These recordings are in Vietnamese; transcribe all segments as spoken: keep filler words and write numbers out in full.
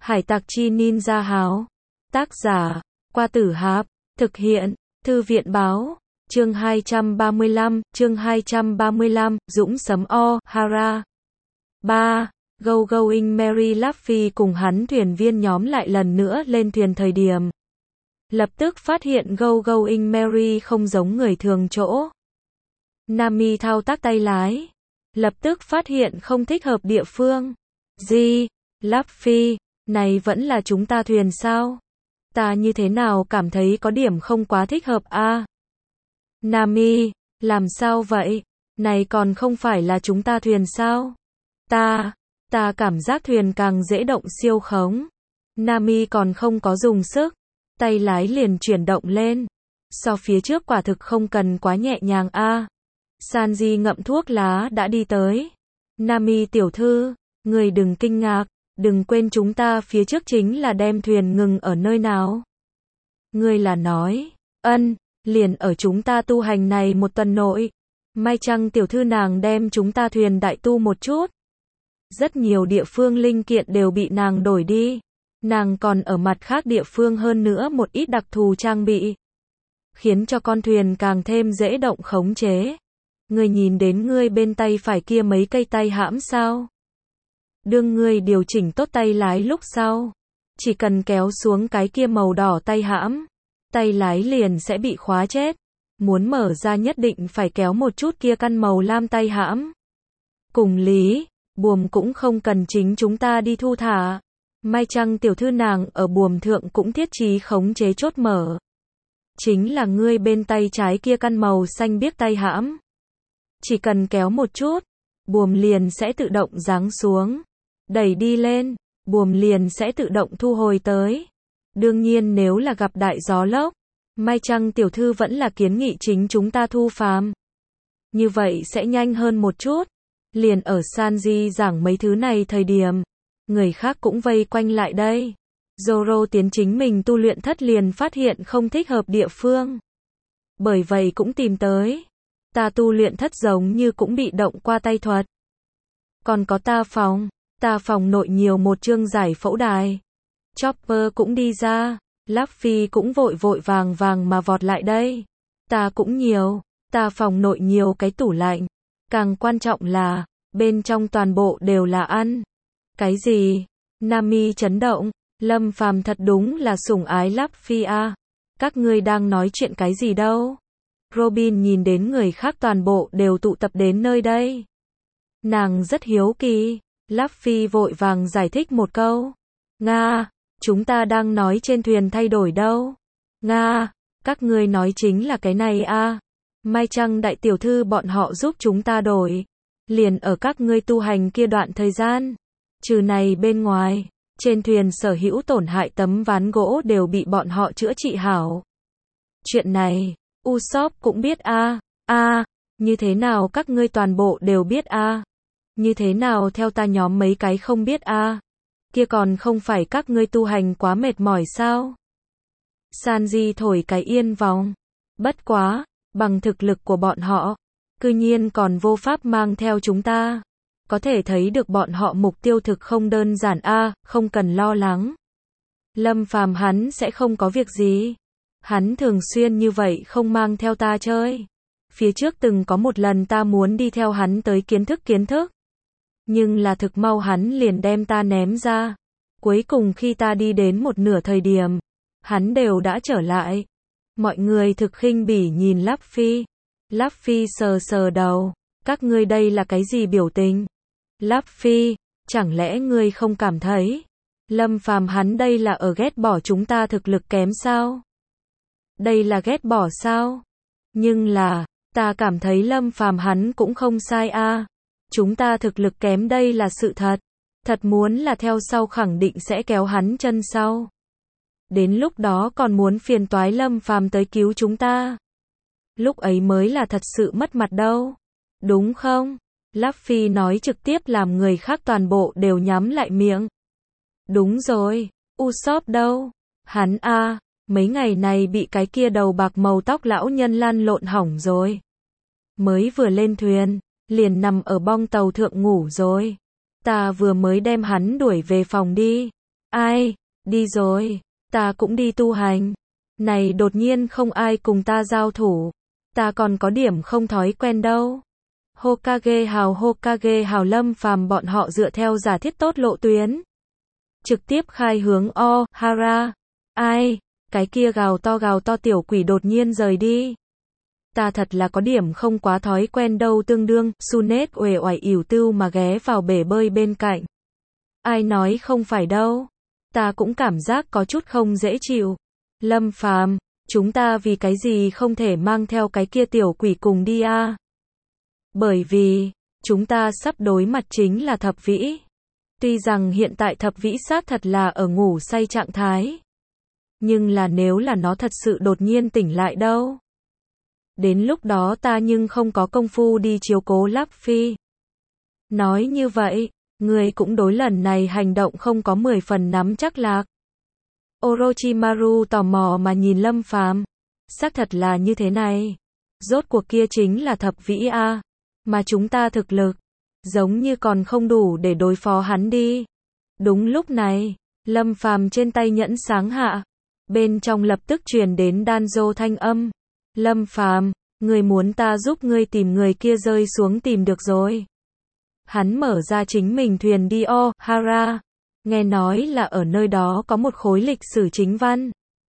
Hải tặc chi ninja háo. Tác giả, Qua Tử Hạp. Thực hiện, Thư viện báo. Chương hai trăm ba mươi lăm, chương hai trăm ba mươi lăm, Dũng sấm o, Hara. ba. Go Going Merry Luffy cùng hắn thuyền viên nhóm lại lần nữa lên thuyền thời điểm. Lập tức phát hiện Go Going Merry không giống người thường chỗ. Nami thao tác tay lái. Lập tức phát hiện không thích hợp địa phương. Gì? Luffy, này vẫn là chúng ta thuyền sao? Ta như thế nào cảm thấy có điểm không quá thích hợp a? À? Nami, làm sao vậy? Này còn không phải là chúng ta thuyền sao? Ta, ta cảm giác thuyền càng dễ động siêu khống. Nami còn không có dùng sức, tay lái liền chuyển động lên. So phía trước quả thực không cần quá nhẹ nhàng a. À. Sanji ngậm thuốc lá đã đi tới. Nami tiểu thư, người đừng kinh ngạc, đừng quên chúng ta phía trước chính là đem thuyền ngừng ở nơi nào. Ngươi là nói, ân, liền ở chúng ta tu hành này một tuần nội. May chăng tiểu thư nàng đem chúng ta thuyền đại tu một chút. Rất nhiều địa phương linh kiện đều bị nàng đổi đi. Nàng còn ở mặt khác địa phương hơn nữa một ít đặc thù trang bị. Khiến cho con thuyền càng thêm dễ động khống chế. Ngươi nhìn đến ngươi bên tay phải kia mấy cây tay hãm sao? Đương ngươi điều chỉnh tốt tay lái lúc sau. Chỉ cần kéo xuống cái kia màu đỏ tay hãm. Tay lái liền sẽ bị khóa chết. Muốn mở ra nhất định phải kéo một chút kia căn màu lam tay hãm. Cùng lý, buồm cũng không cần chính chúng ta đi thu thả. May chăng tiểu thư nàng ở buồm thượng cũng thiết trí khống chế chốt mở. Chính là ngươi bên tay trái kia căn màu xanh biếc tay hãm. Chỉ cần kéo một chút, buồm liền sẽ tự động giáng xuống. Đẩy đi lên, buồm liền sẽ tự động thu hồi tới. Đương nhiên nếu là gặp đại gió lốc, may chăng tiểu thư vẫn là kiến nghị chính chúng ta thu phàm. Như vậy sẽ nhanh hơn một chút. Liền ở Sanji giảng mấy thứ này thời điểm, người khác cũng vây quanh lại đây. Zoro tiến chính mình tu luyện thất liền phát hiện không thích hợp địa phương. Bởi vậy cũng tìm tới. Ta tu luyện thất giống như cũng bị động qua tay thuật. Còn có ta phòng, ta phòng nội nhiều một chương giải phẫu đài. Chopper cũng đi ra, Luffy cũng vội vội vàng vàng mà vọt lại đây. Ta cũng nhiều, ta phòng nội nhiều cái tủ lạnh. Càng quan trọng là, bên trong toàn bộ đều là ăn. Cái gì? Nami chấn động, Lâm Phàm thật đúng là sủng ái Luffy a. Các ngươi đang nói chuyện cái gì đâu? Robin nhìn đến người khác toàn bộ đều tụ tập đến nơi đây. Nàng rất hiếu kỳ. Luffy vội vàng giải thích một câu. Nga, chúng ta đang nói trên thuyền thay đổi đâu. Nga, các ngươi nói chính là cái này a. À. May chăng đại tiểu thư bọn họ giúp chúng ta đổi. Liền ở các ngươi tu hành kia đoạn thời gian. Trừ này bên ngoài, trên thuyền sở hữu tổn hại tấm ván gỗ đều bị bọn họ chữa trị hảo. Chuyện này, Usopp cũng biết a. À. A, à, như thế nào các ngươi toàn bộ đều biết a? À? Như thế nào theo ta nhóm mấy cái không biết a? À? Kia còn không phải các ngươi tu hành quá mệt mỏi sao? Sanji thổi cái yên vòng. Bất quá, bằng thực lực của bọn họ, cư nhiên còn vô pháp mang theo chúng ta. Có thể thấy được bọn họ mục tiêu thực không đơn giản a, à, không cần lo lắng. Lâm Phàm hắn sẽ không có việc gì. Hắn thường xuyên như vậy không mang theo ta chơi. Phía trước từng có một lần ta muốn đi theo hắn tới kiến thức kiến thức. Nhưng là thực mau hắn liền đem ta ném ra. Cuối cùng khi ta đi đến một nửa thời điểm, hắn đều đã trở lại. Mọi người thực khinh bỉ nhìn Luffy. Luffy sờ sờ đầu. Các ngươi đây là cái gì biểu tình? Luffy, chẳng lẽ ngươi không cảm thấy? Lâm Phàm hắn đây là ở ghét bỏ chúng ta thực lực kém sao? Đây là ghét bỏ sao? Nhưng là, ta cảm thấy Lâm Phàm hắn cũng không sai a. À. Chúng ta thực lực kém đây là sự thật. Thật muốn là theo sau khẳng định sẽ kéo hắn chân sau. Đến lúc đó còn muốn phiền toái Lâm Phàm tới cứu chúng ta. Lúc ấy mới là thật sự mất mặt đâu. Đúng không? Luffy nói trực tiếp làm người khác toàn bộ đều nhắm lại miệng. Đúng rồi, Usopp đâu? Hắn a, à, mấy ngày này bị cái kia đầu bạc màu tóc lão nhân lăn lộn hỏng rồi. Mới vừa lên thuyền, liền nằm ở bong tàu thượng ngủ rồi. Ta vừa mới đem hắn đuổi về phòng đi. Ai, đi rồi, ta cũng đi tu hành. Này đột nhiên không ai cùng ta giao thủ. Ta còn có điểm không thói quen đâu. Hokage hào Hokage hào Lâm Phàm bọn họ dựa theo giả thiết tốt lộ tuyến. Trực tiếp khai hướng Ohara. Ai, cái kia gào to gào to tiểu quỷ đột nhiên rời đi. Ta thật là có điểm không quá thói quen đâu tương đương, Sunet uể oải ỉu tưu mà ghé vào bể bơi bên cạnh. Ai nói không phải đâu. Ta cũng cảm giác có chút không dễ chịu. Lâm Phàm, chúng ta vì cái gì không thể mang theo cái kia tiểu quỷ cùng đi a? Bởi vì, chúng ta sắp đối mặt chính là Thập Vĩ. Tuy rằng hiện tại Thập Vĩ xác thật là ở ngủ say trạng thái. Nhưng là nếu là nó thật sự đột nhiên tỉnh lại đâu. Đến lúc đó ta nhưng không có công phu đi chiếu cố Láp Phi. Nói như vậy, người cũng đối lần này hành động không có mười phần nắm chắc lạc. Orochimaru tò mò mà nhìn Lâm Phàm. Xác thật là như thế này. Rốt cuộc kia chính là Thập Vĩ a, mà chúng ta thực lực giống như còn không đủ để đối phó hắn đi. Đúng lúc này, Lâm Phàm trên tay nhẫn sáng hạ, bên trong lập tức truyền đến Danzo thanh âm. Lâm Phàm, người muốn ta giúp ngươi tìm người kia rơi xuống tìm được rồi. Hắn mở ra chính mình thuyền đi Ohara. Nghe nói là ở nơi đó có một khối lịch sử chính văn.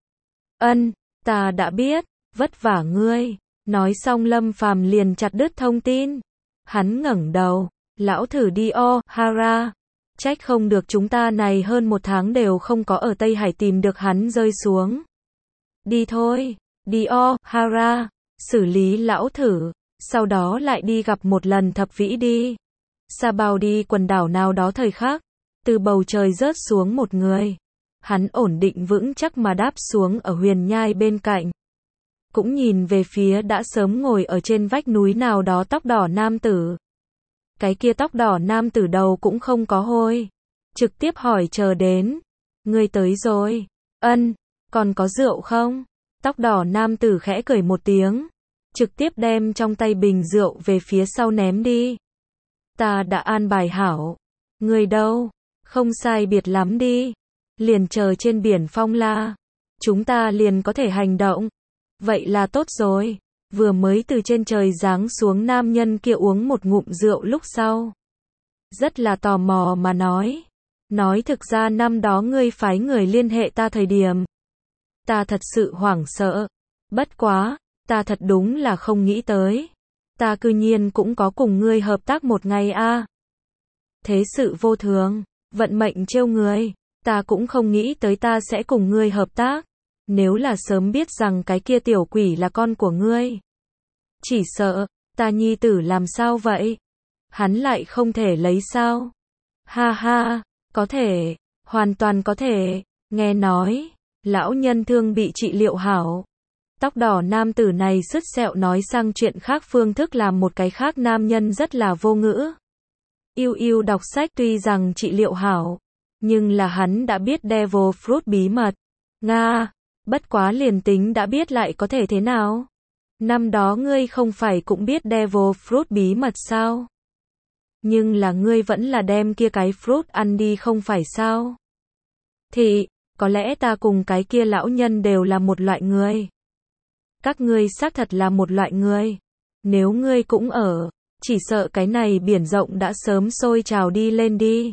Ân, ta đã biết, vất vả ngươi. Nói xong Lâm Phàm liền chặt đứt thông tin. Hắn ngẩng đầu, lão thử đi Ohara. Trách không được chúng ta này hơn một tháng đều không có ở Tây Hải tìm được hắn rơi xuống. Đi thôi, đi Ohara, xử lý lão thử, sau đó lại đi gặp một lần Thập Vĩ đi. Sa bao đi quần đảo nào đó thời khắc, từ bầu trời rớt xuống một người. Hắn ổn định vững chắc mà đáp xuống ở huyền nhai bên cạnh. Cũng nhìn về phía đã sớm ngồi ở trên vách núi nào đó tóc đỏ nam tử. Cái kia tóc đỏ nam tử đầu cũng không có hôi. Trực tiếp hỏi chờ đến. Ngươi tới rồi. Ân, còn có rượu không? Tóc đỏ nam tử khẽ cười một tiếng. Trực tiếp đem trong tay bình rượu về phía sau ném đi. Ta đã an bài hảo. Ngươi đâu? Không sai biệt lắm đi. Liền chờ trên biển Phong La. Chúng ta liền có thể hành động. Vậy là tốt rồi. Vừa mới từ trên trời giáng xuống nam nhân kia uống một ngụm rượu lúc sau. Rất là tò mò mà nói. Nói thực ra năm đó ngươi phái người liên hệ ta thời điểm. Ta thật sự hoảng sợ. Bất quá, ta thật đúng là không nghĩ tới. Ta cư nhiên cũng có cùng ngươi hợp tác một ngày a. Thế sự vô thường, vận mệnh trêu người. Ta cũng không nghĩ tới ta sẽ cùng ngươi hợp tác. Nếu là sớm biết rằng cái kia tiểu quỷ là con của ngươi. Chỉ sợ, ta nhi tử làm sao vậy? Hắn lại không thể lấy sao? Ha ha, có thể, hoàn toàn có thể. Nghe nói, lão nhân thương bị trị liệu hảo. Tóc đỏ nam tử này sứt sẹo nói sang chuyện khác phương thức làm một cái khác nam nhân rất là vô ngữ. Yêu yêu đọc sách tuy rằng trị liệu hảo, nhưng là hắn đã biết Devil Fruit bí mật. Nga, bất quá liền tính đã biết lại có thể thế nào? Năm đó ngươi không phải cũng biết Devil Fruit bí mật sao? Nhưng là ngươi vẫn là đem kia cái fruit ăn đi không phải sao? Thì, có lẽ ta cùng cái kia lão nhân đều là một loại người. Các ngươi xác thật là một loại người. Nếu ngươi cũng ở, chỉ sợ cái này biển rộng đã sớm sôi trào đi lên đi.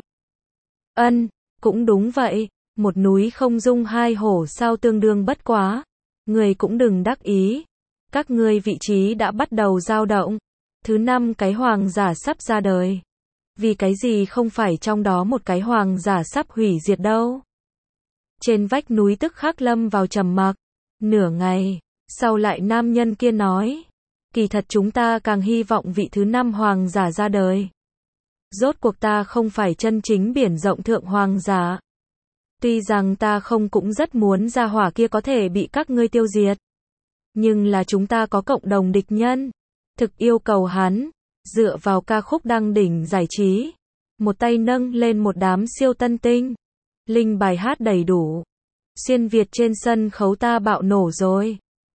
Ân, cũng đúng vậy. Một núi không dung hai hổ sao tương đương bất quá. Người cũng đừng đắc ý. Các ngươi vị trí đã bắt đầu dao động. Thứ năm cái hoàng giả sắp ra đời. Vì cái gì không phải trong đó một cái hoàng giả sắp hủy diệt đâu. Trên vách núi tức khắc lâm vào trầm mặc. Nửa ngày, sau lại nam nhân kia nói. Kỳ thật chúng ta càng hy vọng vị thứ năm hoàng giả ra đời. Rốt cuộc ta không phải chân chính biển rộng thượng hoàng giả. Tuy rằng ta không cũng rất muốn gia hỏa kia có thể bị các ngươi tiêu diệt. Nhưng là chúng ta có cộng đồng địch nhân. Thực yêu cầu hắn, dựa vào ca khúc đăng đỉnh giải trí. Một tay nâng lên một đám siêu tân tinh. Linh bài hát đầy đủ. Xuyên Việt trên sân khấu ta bạo nổ rồi.